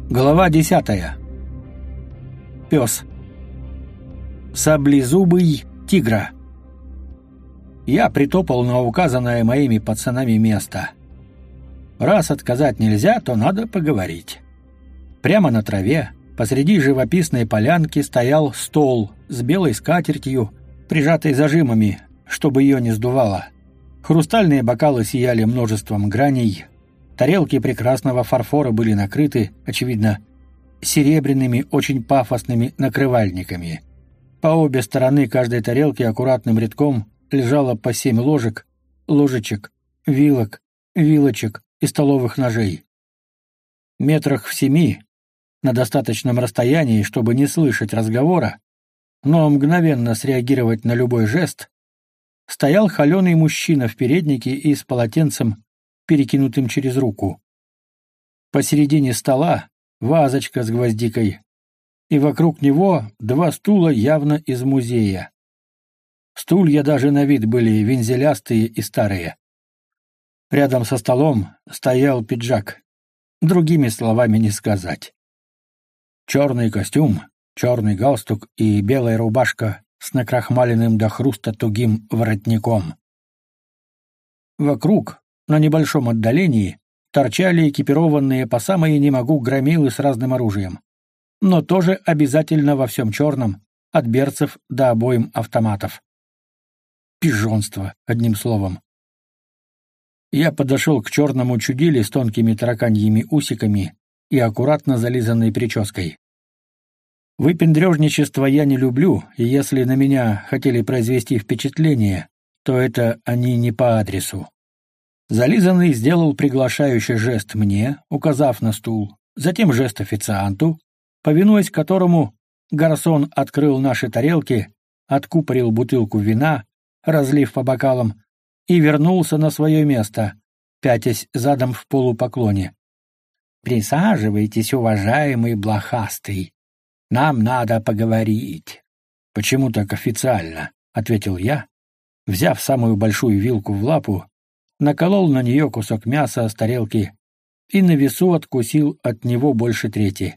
Глава 10. Пес. Саблезубый тигра. Я притопал на указанное моими пацанами место. Раз отказать нельзя, то надо поговорить. Прямо на траве, посреди живописной полянки, стоял стол с белой скатертью, прижатой зажимами, чтобы ее не сдувало. Хрустальные бокалы сияли множеством граней. Тарелки прекрасного фарфора были накрыты, очевидно, серебряными, очень пафосными накрывальниками. По обе стороны каждой тарелки аккуратным рядком лежало по 7 ложек, ложечек, вилок, вилочек и столовых ножей. Метрах в 7, на достаточном расстоянии, чтобы не слышать разговора, но мгновенно среагировать на любой жест, стоял холеный мужчина в переднике и с полотенцем, перекинутым через руку. Посередине стола вазочка с гвоздикой, и вокруг него 2 стула явно из музея. Стулья даже на вид были вензелястые и старые. Рядом со столом стоял пиджак, другими словами не сказать. Черный костюм, черный галстук и белая рубашка с накрахмаленным до хруста тугим воротником. Вокруг, на небольшом отдалении, торчали экипированные по самое не могу громилы с разным оружием, но тоже обязательно во всем черном, от берцев до обойм автоматов. Пижонство, одним словом. Я подошел к черному чудиле с тонкими тараканьими усиками и аккуратно зализанной прической. Выпендрежничество я не люблю, и если на меня хотели произвести впечатление, то это они не по адресу. Зализанный сделал приглашающий жест мне, указав на стул, затем жест официанту, повинуясь которому гарсон открыл наши тарелки, откупорил бутылку вина, разлив по бокалам, и вернулся на свое место, пятясь задом в полупоклоне. «Присаживайтесь, уважаемый блохастый. Нам надо поговорить». «Почему так официально?» — ответил я, взяв самую большую вилку в лапу, наколол на нее кусок мяса с тарелки и на весу откусил от него больше трети.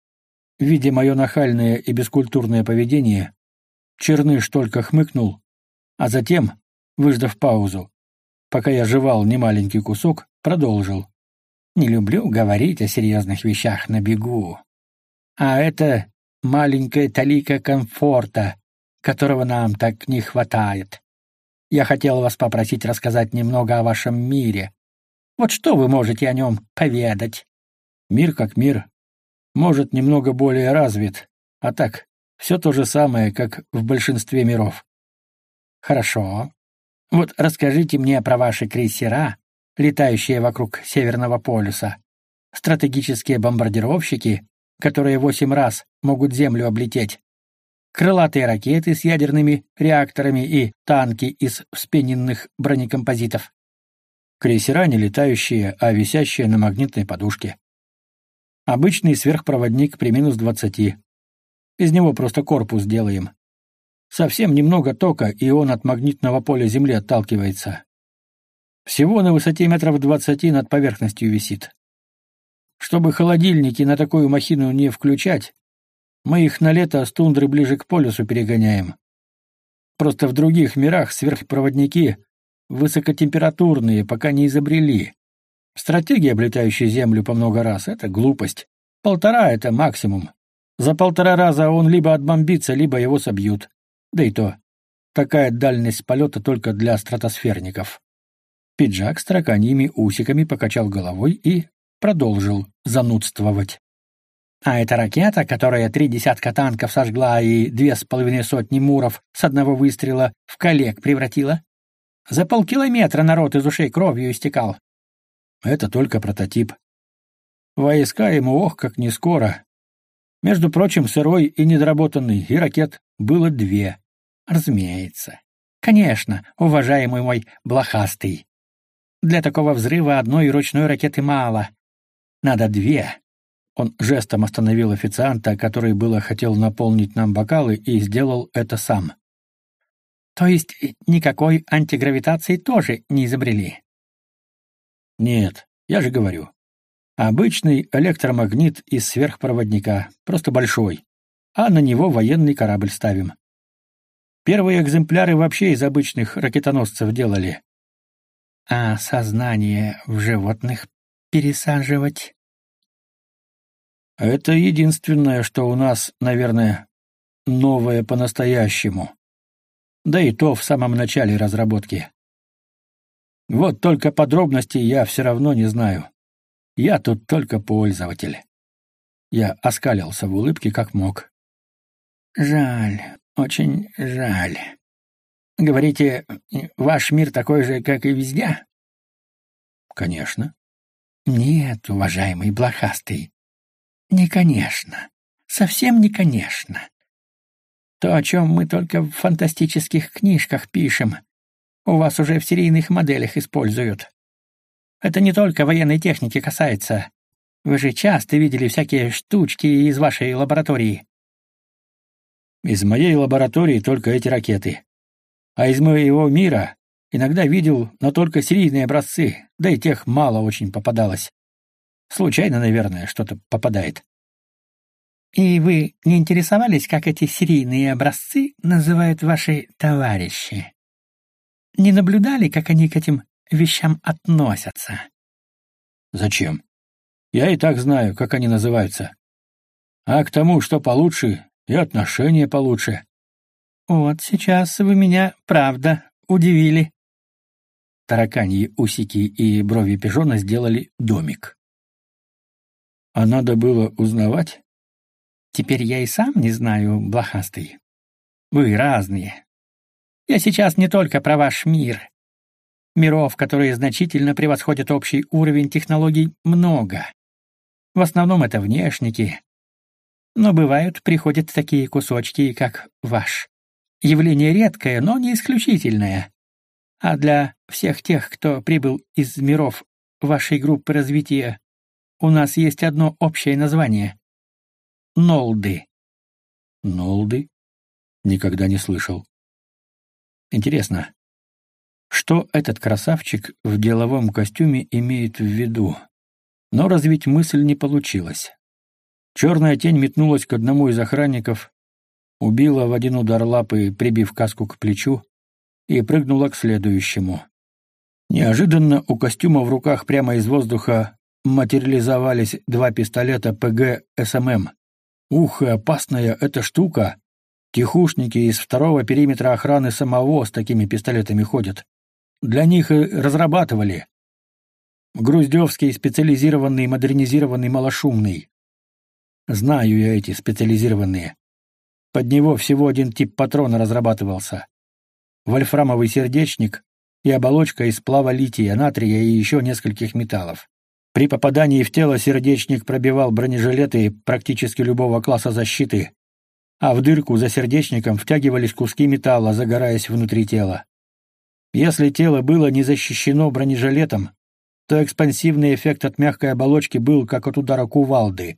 Видя мое нахальное и бескультурное поведение, Черныш только хмыкнул, а затем, выждав паузу, пока я жевал немаленький кусок, продолжил. «Не люблю говорить о серьезных вещах на бегу. А это маленькая талика комфорта, которого нам так не хватает. Я хотел вас попросить рассказать немного о вашем мире. Вот что вы можете о нем поведать?» Мир как мир. Может, немного более развит, а так, все то же самое, как в большинстве миров. «Хорошо. Вот расскажите мне про ваши крейсера, летающие вокруг Северного полюса, стратегические бомбардировщики, которые 8 раз могут Землю облететь, крылатые ракеты с ядерными реакторами и танки из вспененных бронекомпозитов. Крейсера не летающие, а висящие на магнитной подушке. Обычный сверхпроводник при -20. Из него просто корпус делаем. Совсем немного тока, и он от магнитного поля Земли отталкивается. Всего на высоте метров 20 над поверхностью висит. Чтобы холодильники на такую махину не включать, мы их на лето с тундры ближе к полюсу перегоняем. Просто в других мирах сверхпроводники высокотемпературные, пока не изобрели. Стратегия, облетающая Землю по много раз, — это глупость. 1,5 — это максимум. За 1,5 раза он либо отбомбится, либо его собьют. Да и то. Такая дальность полета только для стратосферников. Пиджак с тараканьими усиками покачал головой и продолжил занудствовать. «А эта ракета, которая 3 десятка танков сожгла и 2,5 сотни муров с одного выстрела в коллег превратила? За полкилометра народ из ушей кровью истекал». Это только прототип. Войска ему ох как не скоро. Между прочим, сырой и недоработанный, и ракет было 2. Разумеется. Конечно, уважаемый мой блохастый. Для такого взрыва одной ручной ракеты мало. Надо 2. Он жестом остановил официанта, который было хотел наполнить нам бокалы, и сделал это сам. То есть никакой антигравитации тоже не изобрели? Нет, я же говорю. Обычный электромагнит из сверхпроводника, просто большой, а на него военный корабль ставим. Первые экземпляры вообще из обычных ракетоносцев делали. А сознание в животных пересаживать? Это единственное, что у нас, наверное, новое по-настоящему. Да и то в самом начале разработки. Вот только подробностей я все равно не знаю. Я тут только пользователь. Я оскалился в улыбке как мог. Жаль, очень жаль. Говорите, ваш мир такой же, как и везде? Конечно. Нет, уважаемый блохастый. Не конечно. Совсем не конечно. То, о чем мы только в фантастических книжках пишем, у вас уже в серийных моделях используют. Это не только военной техники касается. Вы же часто видели всякие штучки из вашей лаборатории. Из моей лаборатории только эти ракеты. А из моего мира иногда видел, но только серийные образцы, да и тех мало очень попадалось. Случайно, наверное, что-то попадает. И вы не интересовались, как эти серийные образцы называют ваши товарищи? Не наблюдали, как они к этим вещам относятся? Зачем? Я и так знаю, как они называются. А к тому, что получше, и отношения получше. Вот сейчас вы меня, правда, удивили. Тараканьи усики и брови пижона сделали домик. А надо было узнавать? Теперь я и сам не знаю, блохастый. Вы разные. Я сейчас не только про ваш мир. Миров, которые значительно превосходят общий уровень технологий, много. В основном это внешники. Но бывают, приходят такие кусочки, как ваш. Явление редкое, но не исключительное. А для всех тех, кто прибыл из миров вашей группы развития, у нас есть одно общее название — Нолды. Нолды? Никогда не слышал. Интересно, что этот красавчик в деловом костюме имеет в виду? Но развить мысль не получилось. Черная тень метнулась к одному из охранников, убила в один удар лапы, прибив каску к плечу, и прыгнула к следующему. Неожиданно у костюма в руках прямо из воздуха материализовались два пистолета ПГ СММ. Ух, и опасная эта штука! Тихушники из второго периметра охраны самого с такими пистолетами ходят. Для них и разрабатывали. Груздевский специализированный модернизированный малошумный. Знаю я эти специализированные. Под него всего один тип патрона разрабатывался. Вольфрамовый сердечник и оболочка из сплава лития, натрия и еще нескольких металлов. При попадании в тело сердечник пробивал бронежилеты практически любого класса защиты, а в дырку за сердечником втягивались куски металла, загораясь внутри тела. Если тело было не защищено бронежилетом, то экспансивный эффект от мягкой оболочки был как от удара кувалды.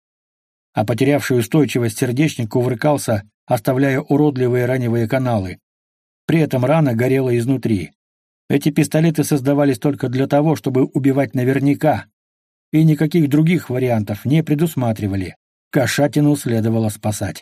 А потерявший устойчивость сердечник кувыркался, оставляя уродливые раневые каналы. При этом рана горела изнутри. Эти пистолеты создавались только для того, чтобы убивать наверняка, и никаких других вариантов не предусматривали. Кошатину следовало спасать.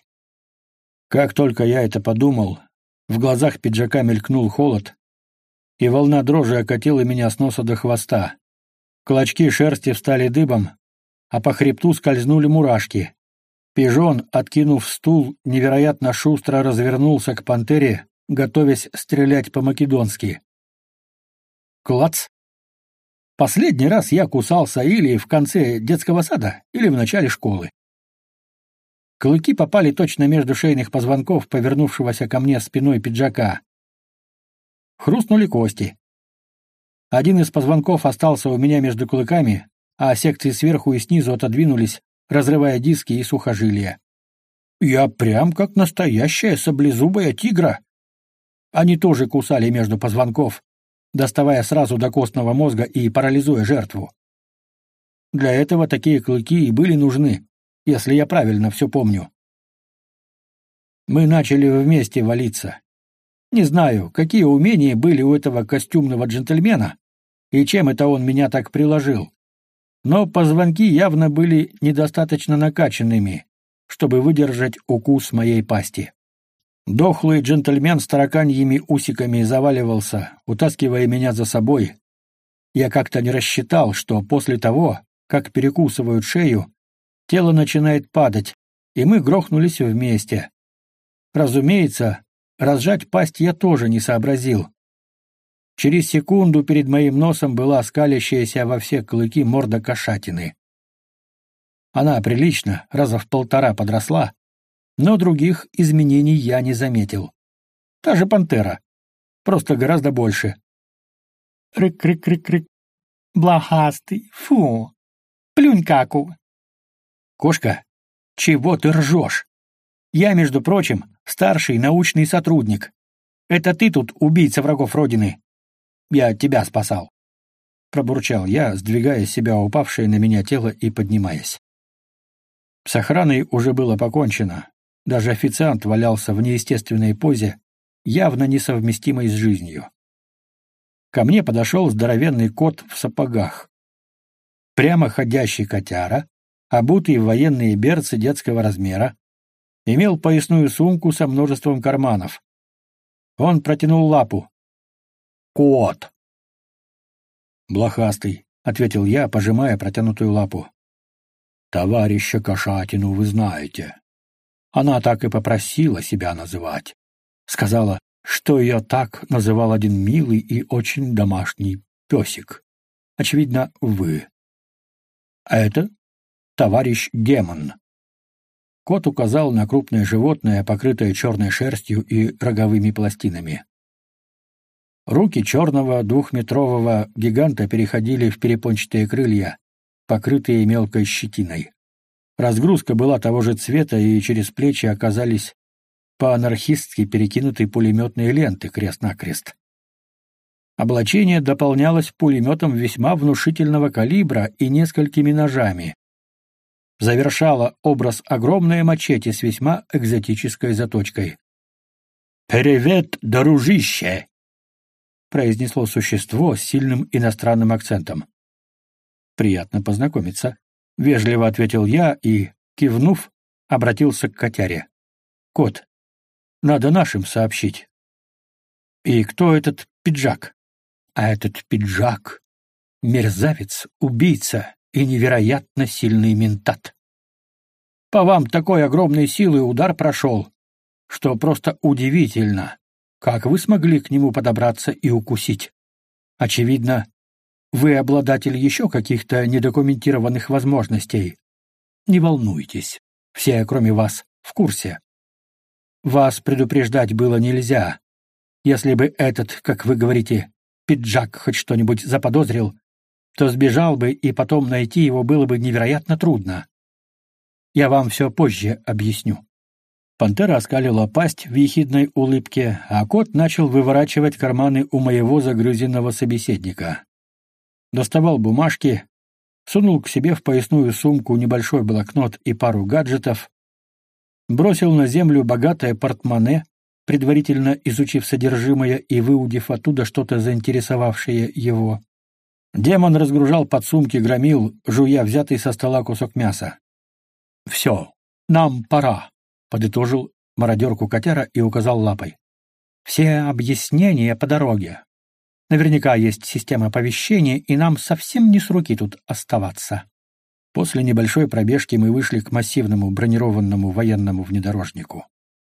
Как только я это подумал, в глазах пиджака мелькнул холод, и волна дрожи окатила меня с носа до хвоста. Клочки шерсти встали дыбом, а по хребту скользнули мурашки. Пижон, откинув стул, невероятно шустро развернулся к пантере, готовясь стрелять по-македонски. Клац! Последний раз я кусался или в конце детского сада, или в начале школы. Клыки попали точно между шейных позвонков повернувшегося ко мне спиной пиджака. Хрустнули кости. Один из позвонков остался у меня между клыками, а секции сверху и снизу отодвинулись, разрывая диски и сухожилия. Я прям как настоящая саблезубая тигра. Они тоже кусали между позвонков, доставая сразу до костного мозга и парализуя жертву. Для этого такие клыки и были нужны, если я правильно все помню. Мы начали вместе валиться. Не знаю, какие умения были у этого костюмного джентльмена, и чем это он меня так приложил. но позвонки явно были недостаточно накачанными, чтобы выдержать укус моей пасти. Дохлый джентльмен с тараканьими усиками заваливался, утаскивая меня за собой. Я как-то не рассчитал, что после того, как перекусывают шею, тело начинает падать, и мы грохнулись вместе. Разумеется, разжать пасть я тоже не сообразил. Через секунду перед моим носом была скалящаяся во все клыки морда кошатины. Она прилично, раза в 1,5 подросла, но других изменений я не заметил. Та же пантера, просто гораздо больше. Рык-рык-рык-рык. Блохастый, фу, плюнь каку. Кошка, чего ты ржешь? Я, между прочим, старший научный сотрудник. Это ты тут убийца врагов Родины. Я тебя спасал. Пробурчал я, сдвигая с себя упавшее на меня тело и поднимаясь. С охраной уже было покончено. Даже официант валялся в неестественной позе, явно несовместимой с жизнью. Ко мне подошел здоровенный кот в сапогах. Прямо ходящий котяра, обутый в военные берцы детского размера, имел поясную сумку со множеством карманов. Он протянул лапу. «Кот!» «Блохастый», — ответил я, пожимая протянутую лапу. «Товарища Кошатину вы знаете. Она так и попросила себя называть. Сказала, что ее так называл один милый и очень домашний песик. Очевидно, вы. А это товарищ Демон». Кот указал на крупное животное, покрытое черной шерстью и роговыми пластинами. Руки черного 2-метрового гиганта переходили в перепончатые крылья, покрытые мелкой щетиной. Разгрузка была того же цвета, и через плечи оказались по-анархистски перекинуты пулеметные ленты крест-накрест. Облачение дополнялось пулеметом весьма внушительного калибра и несколькими ножами. Завершало образ огромное мачете с весьма экзотической заточкой. «Привет, дружище!» — произнесло существо с сильным иностранным акцентом. «Приятно познакомиться», — вежливо ответил я и, кивнув, обратился к котяре. «Кот, надо нашим сообщить». «И кто этот пиджак?» «А этот пиджак — мерзавец, убийца и невероятно сильный ментат. По вам такой огромной силой удар прошел, что просто удивительно, как вы смогли к нему подобраться и укусить. Очевидно, вы обладатель еще каких-то недокументированных возможностей. Не волнуйтесь, все, кроме вас, в курсе. Вас предупреждать было нельзя. Если бы этот, как вы говорите, пиджак хоть что-нибудь заподозрил, то сбежал бы, и потом найти его было бы невероятно трудно. Я вам все позже объясню». Пантера оскалила пасть в ехидной улыбке, а кот начал выворачивать карманы у моего загрызенного собеседника. Доставал бумажки, сунул к себе в поясную сумку небольшой блокнот и пару гаджетов, бросил на землю богатое портмоне, предварительно изучив содержимое и выудив оттуда что-то заинтересовавшее его. Демон разгружал подсумки громил, жуя взятый со стола кусок мяса. «Все, нам пора», — подытожил мародерку котяра и указал лапой. «Все объяснения по дороге. Наверняка есть система оповещения, и нам совсем не с руки тут оставаться». После небольшой пробежки мы вышли к массивному бронированному военному внедорожнику.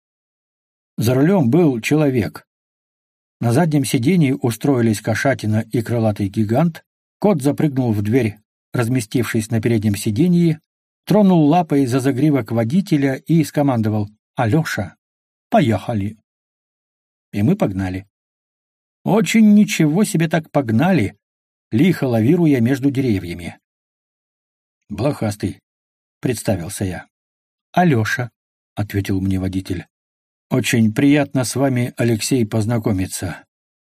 За рулем был человек. На заднем сидении устроились кошатина и крылатый гигант. Кот запрыгнул в дверь, разместившись на переднем сиденье, тронул лапой за загривок водителя и скомандовал: «Алеша, поехали!» И мы погнали. Очень ничего себе так погнали, лихо лавируя между деревьями. «Блохастый», — представился я. «Алеша», — ответил мне водитель. «Очень приятно с вами, Алексей, познакомиться».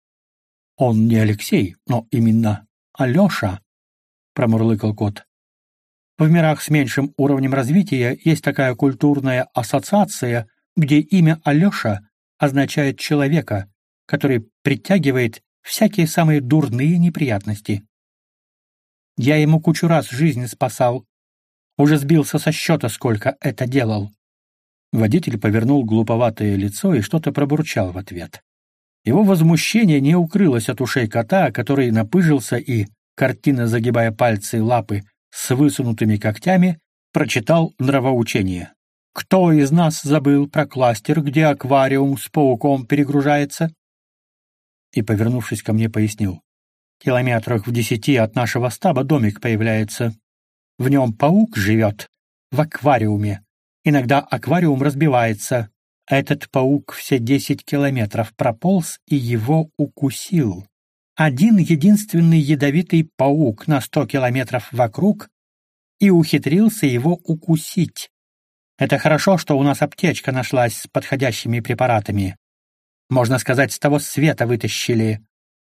«Он не Алексей, но именно Алеша», — промурлыкал кот. «В мирах с меньшим уровнем развития есть такая культурная ассоциация, где имя Алеша означает человека, который притягивает всякие самые дурные неприятности». Я ему кучу раз жизнь спасал. Уже сбился со счета, сколько это делал». Водитель повернул глуповатое лицо и что-то пробурчал в ответ. Его возмущение не укрылось от ушей кота, который напыжился и, картинно загибая пальцы и лапы с высунутыми когтями, прочитал нравоучение. «Кто из нас забыл про кластер, где аквариум с пауком перегружается?» И, повернувшись ко мне, пояснил. «Километрах в 10 от нашего стаба домик появляется. В нем паук живет, в аквариуме. Иногда аквариум разбивается. Этот паук все 10 километров прополз и его укусил. Один единственный ядовитый паук на 100 километров вокруг и ухитрился его укусить. Это хорошо, что у нас аптечка нашлась с подходящими препаратами. Можно сказать, с того света вытащили.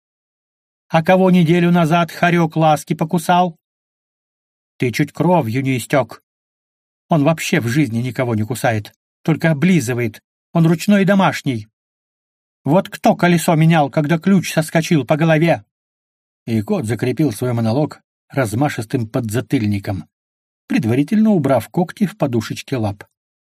А кого неделю назад хорек ласки покусал? Ты чуть кровью не истек. Он вообще в жизни никого не кусает, только облизывает. Он ручной и домашний. Вот кто колесо менял, когда ключ соскочил по голове?» И кот закрепил свой монолог размашистым подзатыльником, предварительно убрав когти в подушечки лап.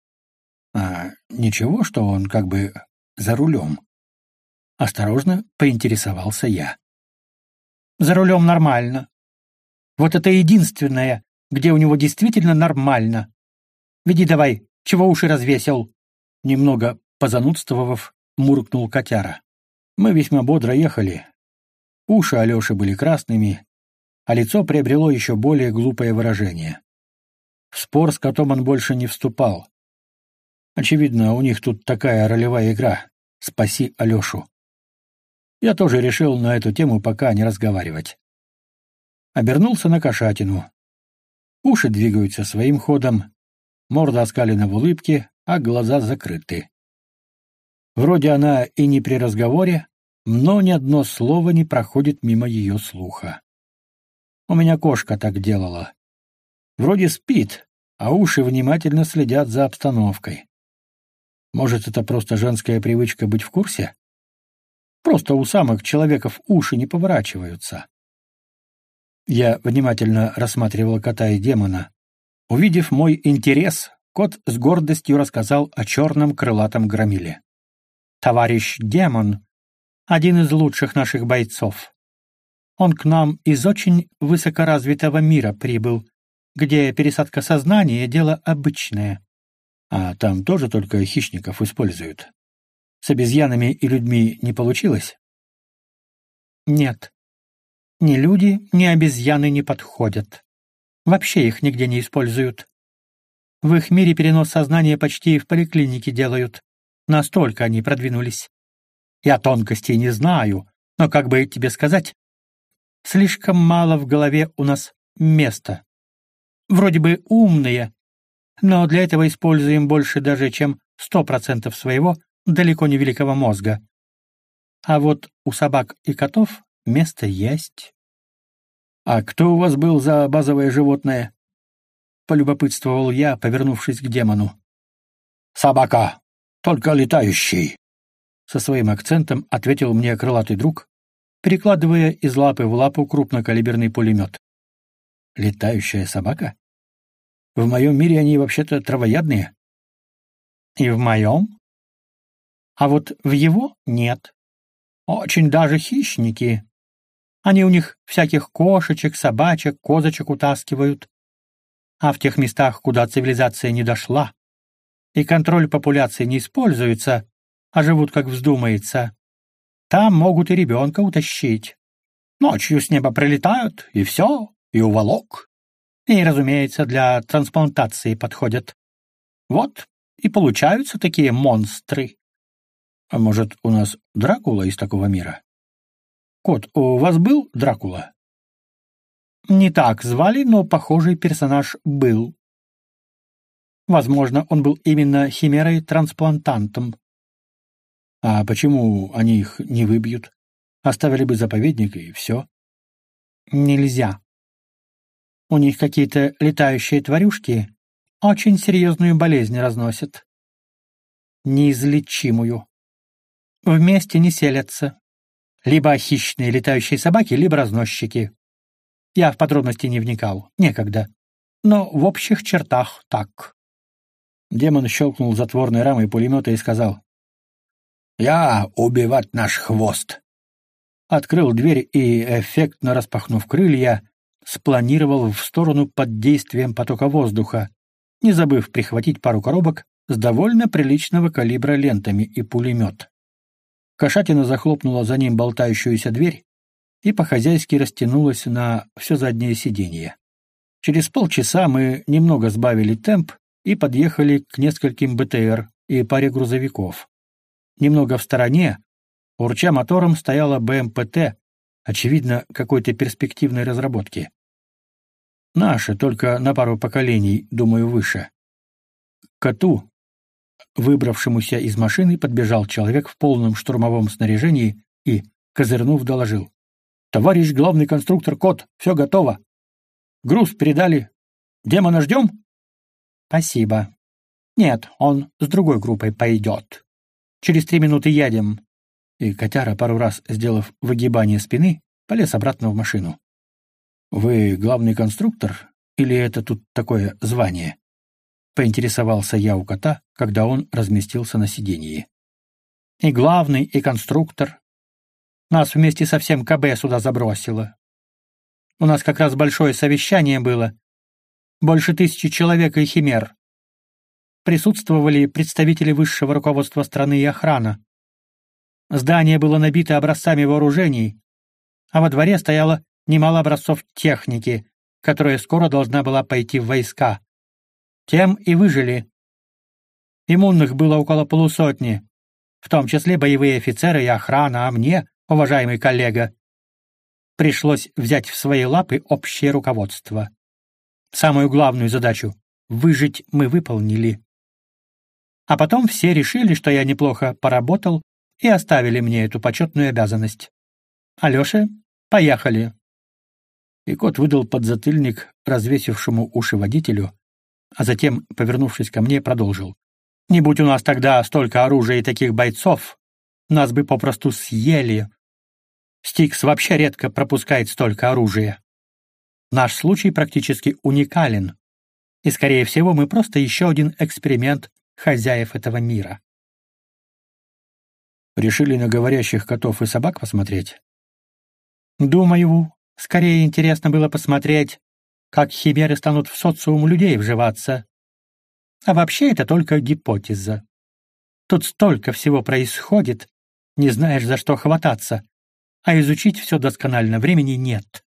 «А ничего, что он как бы за рулем?» Осторожно поинтересовался я. «За рулем нормально. Вот это единственное, где у него действительно нормально. Веди давай, чего уши развесил?» Немного позанудствовав, муркнул котяра. Мы весьма бодро ехали. Уши Алёши были красными, а лицо приобрело еще более глупое выражение. В спор с котом он больше не вступал. Очевидно, у них тут такая ролевая игра «Спаси Алёшу». Я тоже решил на эту тему пока не разговаривать. Обернулся на кошатину. Уши двигаются своим ходом, морда оскалена в улыбке, а глаза закрыты. Вроде она и не при разговоре, но ни одно слово не проходит мимо ее слуха. У меня кошка так делала. Вроде спит, а уши внимательно следят за обстановкой. Может, это просто женская привычка быть в курсе? Просто у самок-человеков уши не поворачиваются. Я внимательно рассматривал кота и демона. Увидев мой интерес, кот с гордостью рассказал о черном крылатом громиле. «Товарищ демон — один из лучших наших бойцов. Он к нам из очень высокоразвитого мира прибыл, где пересадка сознания — дело обычное. А там тоже только хищников используют. С обезьянами и людьми не получилось?» «Нет. Ни люди, ни обезьяны не подходят. Вообще их нигде не используют. В их мире перенос сознания почти в поликлинике делают. Настолько они продвинулись. Я тонкостей не знаю, но, как бы тебе сказать, слишком мало в голове у нас места. Вроде бы умные, но для этого используем больше даже, чем 100% своего далеко не великого мозга. А вот у собак и котов место есть». «А кто у вас был за базовое животное?» — полюбопытствовал я, повернувшись к демону. «Собака, только летающий», — со своим акцентом ответил мне крылатый друг, перекладывая из лапы в лапу крупнокалиберный пулемет. «Летающая собака? В моем мире они вообще-то травоядные». «И в моем? А вот в его нет. Очень даже хищники. Они у них всяких кошечек, собачек, козочек утаскивают. А в тех местах, куда цивилизация не дошла, и контроль популяции не используется, а живут как вздумается, там могут и ребенка утащить. Ночью с неба прилетают, и все, и уволок. И, разумеется, для трансплантации подходят. Вот и получаются такие монстры». «А может, у нас Дракула из такого мира?» «Кот, у вас был Дракула?» «Не так звали, но похожий персонаж был. Возможно, он был именно химерой-трансплантантом». «А почему они их не выбьют? Оставили бы заповедник и все». «Нельзя. У них какие-то летающие тварюшки очень серьезную болезнь разносят. Неизлечимую. Вместе не селятся. Либо хищные летающие собаки, либо разносчики. Я в подробности не вникал, некогда. Но в общих чертах так. Демон щелкнул затворной рамой пулемета и сказал: «Я убивать наш хвост!» Открыл дверь и, эффектно распахнув крылья, спланировал в сторону под действием потока воздуха, не забыв прихватить пару коробок с довольно приличного калибра лентами и пулемет. Кошатина захлопнула за ним болтающуюся дверь и по-хозяйски растянулась на все заднее сиденье. Через полчаса мы немного сбавили темп и подъехали к нескольким БТР и паре грузовиков. Немного в стороне, урча мотором, стояла БМПТ, очевидно, какой-то перспективной разработки. Наши, только на пару поколений, думаю, выше. К коту, выбравшемуся из машины, подбежал человек в полном штурмовом снаряжении и, козырнув, доложил: «Товарищ главный конструктор Кот, все готово. Груз передали. Демона ждем?» «Спасибо. Нет, он с другой группой пойдет. Через 3 минуты едем». И котяра, пару раз сделав выгибание спины, полез обратно в машину. «Вы главный конструктор, или это тут такое звание?» — поинтересовался я у кота, когда он разместился на сиденье. «И главный, и конструктор. Нас вместе со всем КБ сюда забросило. У нас как раз большое совещание было. Больше 1000 человек и химер. Присутствовали представители высшего руководства страны и охрана. Здание было набито образцами вооружений, а во дворе стояло немало образцов техники, которая скоро должна была пойти в войска. Тем и выжили. Иммунных было около 50, в том числе боевые офицеры и охрана, а мне, уважаемый коллега, пришлось взять в свои лапы общее руководство. Самую главную задачу — выжить — мы выполнили. А потом все решили, что я неплохо поработал, и оставили мне эту почетную обязанность. Алёша, поехали. И кот выдал подзатыльник развесившему уши водителю, а затем, повернувшись ко мне, продолжил: «Не будь у нас тогда столько оружия и таких бойцов, нас бы попросту съели. Стикс вообще редко пропускает столько оружия. Наш случай практически уникален, и, скорее всего, мы просто еще один эксперимент хозяев этого мира». Решили на говорящих котов и собак посмотреть? Думаю, скорее интересно было посмотреть, как химеры станут в социум людей вживаться. А вообще это только гипотеза. Тут столько всего происходит, не знаешь, за что хвататься, а изучить все досконально времени нет.